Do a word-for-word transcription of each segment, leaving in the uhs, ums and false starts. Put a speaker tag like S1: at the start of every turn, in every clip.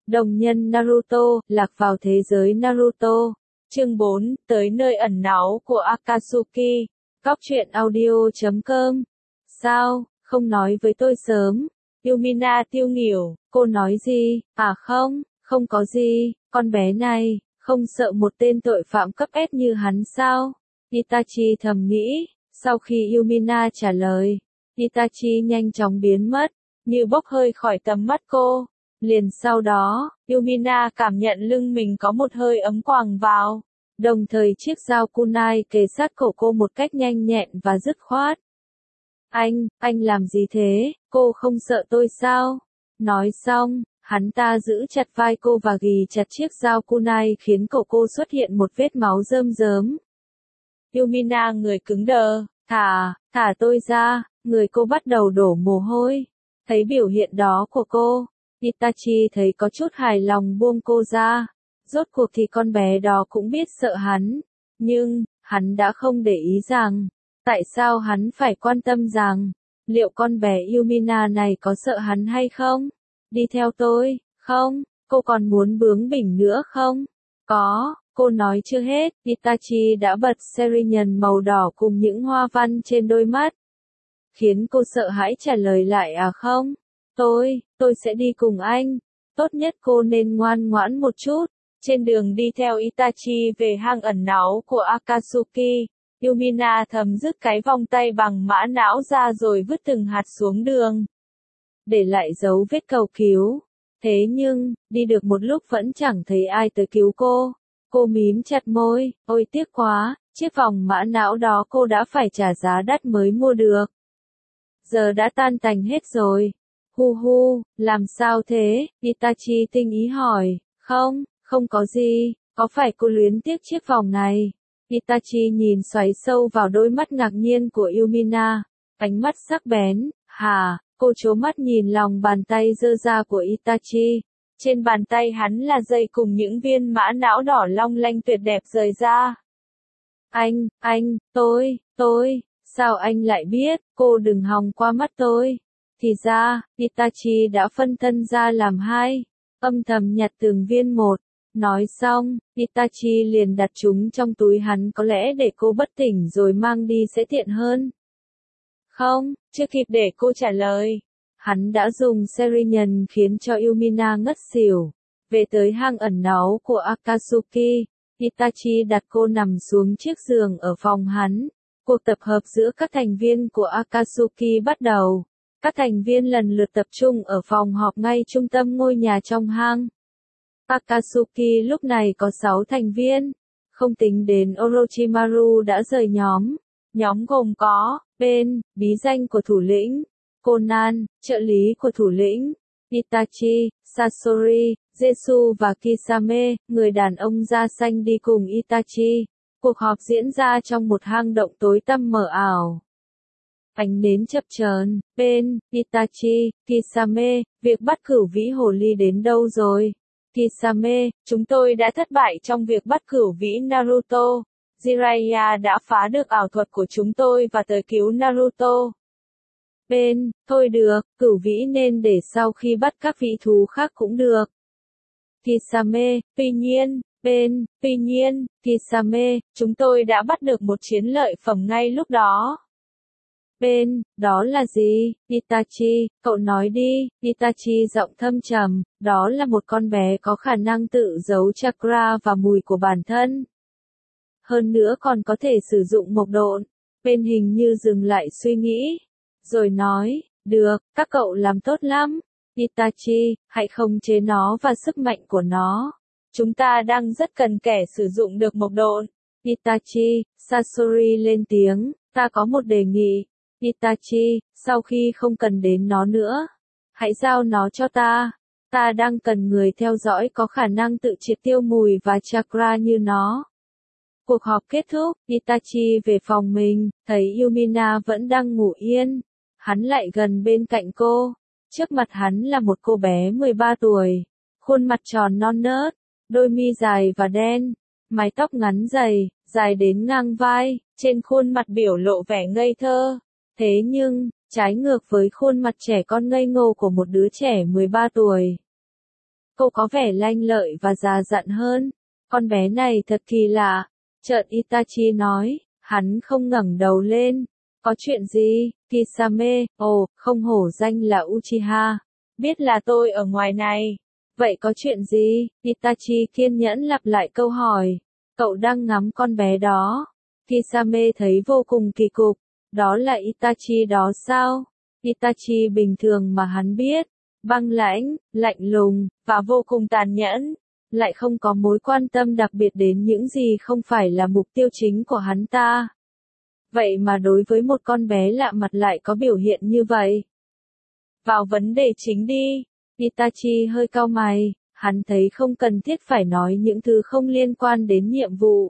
S1: Đồng nhân Naruto, lạc vào thế giới Naruto. Chương bốn, tới nơi ẩn náu của Akatsuki. Cóc truyện audio chấm com. Sao, không nói với tôi sớm? Yumina tiêu nghỉu, cô nói gì? À không, không có gì, con bé này, không sợ một tên tội phạm cấp S như hắn sao? Itachi thầm nghĩ, sau khi Yumina trả lời, Itachi nhanh chóng biến mất, như bốc hơi khỏi tầm mắt cô. Liền sau đó, Yumina cảm nhận lưng mình có một hơi ấm quàng vào, đồng thời chiếc dao kunai kề sát cổ cô một cách nhanh nhẹn và dứt khoát. Anh, anh làm gì thế, cô không sợ tôi sao? Nói xong, hắn ta giữ chặt vai cô và ghì chặt chiếc dao kunai khiến cổ cô xuất hiện một vết máu rơm rớm. Yumina người cứng đờ, thả, thả tôi ra, người cô bắt đầu đổ mồ hôi. Thấy biểu hiện đó của cô, Itachi thấy có chút hài lòng buông cô ra. Rốt cuộc thì con bé đó cũng biết sợ hắn. Nhưng, hắn đã không để ý rằng, tại sao hắn phải quan tâm rằng, liệu con bé Yumina này có sợ hắn hay không? Đi theo tôi, không, cô còn muốn bướng bỉnh nữa không? Có, cô nói chưa hết, Itachi đã bật Serinyun màu đỏ cùng những hoa văn trên đôi mắt. Khiến cô sợ hãi trả lời lại à không? Tôi, tôi sẽ đi cùng anh. Tốt nhất cô nên ngoan ngoãn một chút. Trên đường đi theo Itachi về hang ẩn náu của Akatsuki, Yumina thầm dứt cái vòng tay bằng mã não ra rồi vứt từng hạt xuống đường. Để lại dấu vết cầu cứu. Thế nhưng, đi được một lúc vẫn chẳng thấy ai tới cứu cô. Cô mím chặt môi, ôi tiếc quá, chiếc vòng mã não đó cô đã phải trả giá đắt mới mua được. Giờ đã tan tành hết rồi. Hu hu, làm sao thế? Itachi tinh ý hỏi. Không, không có gì, có phải cô luyến tiếc chiếc vòng này? Itachi nhìn xoáy sâu vào đôi mắt ngạc nhiên của Yumina, ánh mắt sắc bén. Hà, cô trố mắt nhìn lòng bàn tay dơ ra của Itachi. Trên bàn tay hắn là dây cùng những viên mã não đỏ long lanh tuyệt đẹp rời ra. Anh, anh, tôi, tôi, sao anh lại biết? Cô đừng hòng qua mắt tôi. Thì ra, Itachi đã phân thân ra làm hai, âm thầm nhặt từng viên một. Nói xong, Itachi liền đặt chúng trong túi hắn, có lẽ để cô bất tỉnh rồi mang đi sẽ tiện hơn. Không, chưa kịp để cô trả lời. Hắn đã dùng Serinyun khiến cho Yumina ngất xỉu. Về tới hang ẩn náu của Akatsuki, Itachi đặt cô nằm xuống chiếc giường ở phòng hắn. Cuộc tập hợp giữa các thành viên của Akatsuki bắt đầu. Các thành viên lần lượt tập trung ở phòng họp ngay trung tâm ngôi nhà trong hang. Akatsuki lúc này có sáu thành viên, không tính đến Orochimaru đã rời nhóm. Nhóm gồm có, Ben, bí danh của thủ lĩnh, Conan, trợ lý của thủ lĩnh, Itachi, Sasori, Jesu và Kisame, người đàn ông da xanh đi cùng Itachi. Cuộc họp diễn ra trong một hang động tối tăm mờ ảo. Ánh nến chập chờn, Ben, Itachi, Kisame, việc bắt cửu vĩ hồ ly đến đâu rồi? Kisame, chúng tôi đã thất bại trong việc bắt cửu vĩ Naruto. Jiraiya đã phá được ảo thuật của chúng tôi và tới cứu Naruto. Ben, thôi được, cửu vĩ nên để sau khi bắt các vị thú khác cũng được. Kisame, tuy nhiên, Ben, tuy nhiên, Kisame, chúng tôi đã bắt được một chiến lợi phẩm ngay lúc đó. Ben, đó là gì? Itachi, cậu nói đi. Itachi giọng thâm trầm, đó là một con bé có khả năng tự giấu chakra và mùi của bản thân. Hơn nữa còn có thể sử dụng mộc độn. Ben hình như dừng lại suy nghĩ, rồi nói, được, các cậu làm tốt lắm. Itachi, hãy khống chế nó và sức mạnh của nó. Chúng ta đang rất cần kẻ sử dụng được mộc độn. Itachi, Sasori lên tiếng, ta có một đề nghị. Itachi, sau khi không cần đến nó nữa, hãy giao nó cho ta. Ta đang cần người theo dõi có khả năng tự triệt tiêu mùi và chakra như nó. Cuộc họp kết thúc, Itachi về phòng mình, thấy Yumina vẫn đang ngủ yên. Hắn lại gần bên cạnh cô. Trước mặt hắn là một cô bé mười ba tuổi. Khuôn mặt tròn non nớt, đôi mi dài và đen, mái tóc ngắn dày, dài đến ngang vai, trên khuôn mặt biểu lộ vẻ ngây thơ. Thế nhưng, trái ngược với khuôn mặt trẻ con ngây ngô của một đứa trẻ mười ba tuổi. Cô có vẻ lanh lợi và già dặn hơn. Con bé này thật kỳ lạ. Chợt Itachi nói, hắn không ngẩng đầu lên. Có chuyện gì? Kisame, ồ, không hổ danh là Uchiha. Biết là tôi ở ngoài này. Vậy có chuyện gì? Itachi kiên nhẫn lặp lại câu hỏi. Cậu đang ngắm con bé đó. Kisame thấy vô cùng kỳ cục. Đó là Itachi đó sao? Itachi bình thường mà hắn biết. Băng lãnh, lạnh lùng, và vô cùng tàn nhẫn. Lại không có mối quan tâm đặc biệt đến những gì không phải là mục tiêu chính của hắn ta. Vậy mà đối với một con bé lạ mặt lại có biểu hiện như vậy. Vào vấn đề chính đi. Itachi hơi cau mày, hắn thấy không cần thiết phải nói những thứ không liên quan đến nhiệm vụ.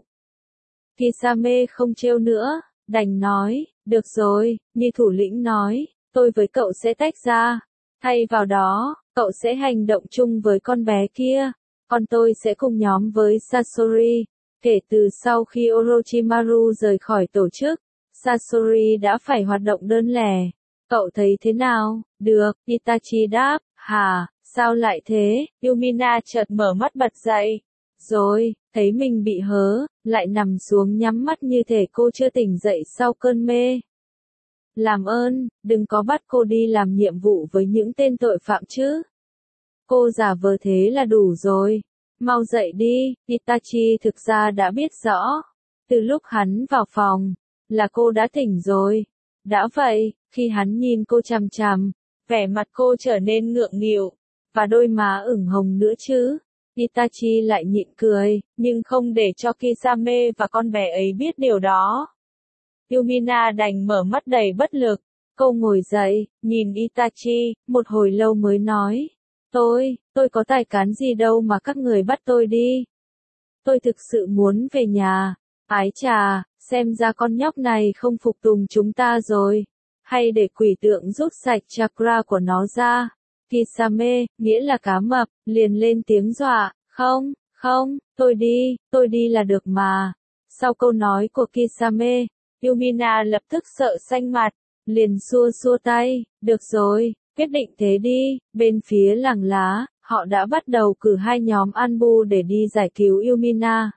S1: Kisame không trêu nữa, đành nói, được rồi, như thủ lĩnh nói, tôi với cậu sẽ tách ra. Thay vào đó, cậu sẽ hành động chung với con bé kia, còn tôi sẽ cùng nhóm với Sasori. Kể từ sau khi Orochimaru rời khỏi tổ chức, Sasori đã phải hoạt động đơn lẻ. Cậu thấy thế nào? Được, Itachi đáp. Hả, sao lại thế? Yumina chợt mở mắt bật dậy. Rồi, thấy mình bị hớ, lại nằm xuống nhắm mắt như thể cô chưa tỉnh dậy sau cơn mê. Làm ơn, đừng có bắt cô đi làm nhiệm vụ với những tên tội phạm chứ. Cô giả vờ thế là đủ rồi. Mau dậy đi, Itachi thực ra đã biết rõ. Từ lúc hắn vào phòng, là cô đã tỉnh rồi. Đã vậy, khi hắn nhìn cô chằm chằm, vẻ mặt cô trở nên ngượng nghịu, và đôi má ửng hồng nữa chứ. Itachi lại nhịn cười, nhưng không để cho Kisame và con bé ấy biết điều đó. Yumina đành mở mắt đầy bất lực. Cô ngồi dậy, nhìn Itachi, một hồi lâu mới nói. Tôi, tôi có tài cán gì đâu mà các người bắt tôi đi. Tôi thực sự muốn về nhà. Ái chà, xem ra con nhóc này không phục tùng chúng ta rồi. Hay để quỷ tượng rút sạch chakra của nó ra. Kisame, nghĩa là cá mập, liền lên tiếng dọa. Không, không, tôi đi, tôi đi là được mà. Sau câu nói của Kisame, Yumina lập tức sợ xanh mặt, liền xua xua tay. Được rồi, quyết định thế đi. Bên phía làng lá, họ đã bắt đầu cử hai nhóm Anbu để đi giải cứu Yumina.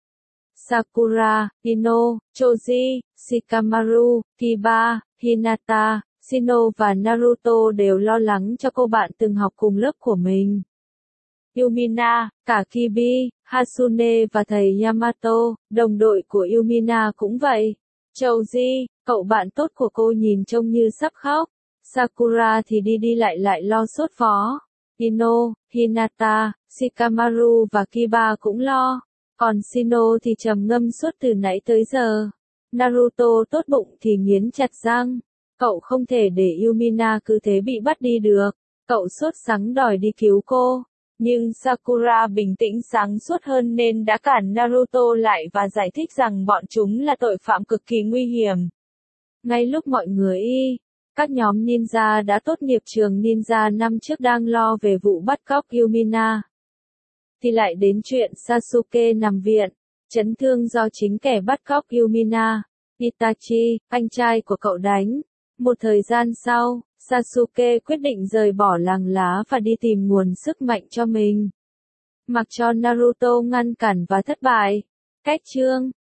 S1: Sakura, Ino, Choji, Shikamaru, Kiba, Hinata, Shino và Naruto đều lo lắng cho cô bạn từng học cùng lớp của mình. Yumina, cả Kibi, Hasune và thầy Yamato, đồng đội của Yumina cũng vậy. Choji, cậu bạn tốt của cô nhìn trông như sắp khóc. Sakura thì đi đi lại lại lo sốt vó. Ino, Hinata, Shikamaru và Kiba cũng lo. Còn Shino thì trầm ngâm suốt từ nãy tới giờ. Naruto tốt bụng thì nghiến chặt răng. Cậu không thể để Yumina cứ thế bị bắt đi được. Cậu sốt sắng đòi đi cứu cô. Nhưng Sakura bình tĩnh sáng suốt hơn nên đã cản Naruto lại và giải thích rằng bọn chúng là tội phạm cực kỳ nguy hiểm. Ngay lúc mọi người y, các nhóm ninja đã tốt nghiệp trường ninja năm trước đang lo về vụ bắt cóc Yumina, thì lại đến chuyện Sasuke nằm viện, chấn thương do chính kẻ bắt cóc Yumina. Itachi, anh trai của cậu đánh. Một thời gian sau, Sasuke quyết định rời bỏ làng lá và đi tìm nguồn sức mạnh cho mình. Mặc cho Naruto ngăn cản và thất bại. Cách chương